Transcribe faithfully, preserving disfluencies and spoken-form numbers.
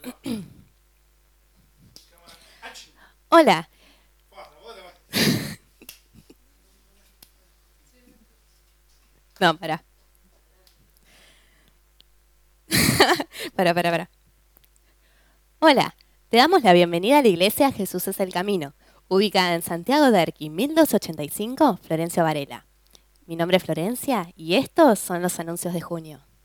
Hola. No, para. Para, para, para. Hola. Te damos la bienvenida a la iglesia Jesús es el Camino, ubicada en Santiago de Erqui, mil doscientos ochenta y cinco, Florencio Varela. Mi nombre es Florencia y estos son los anuncios de junio.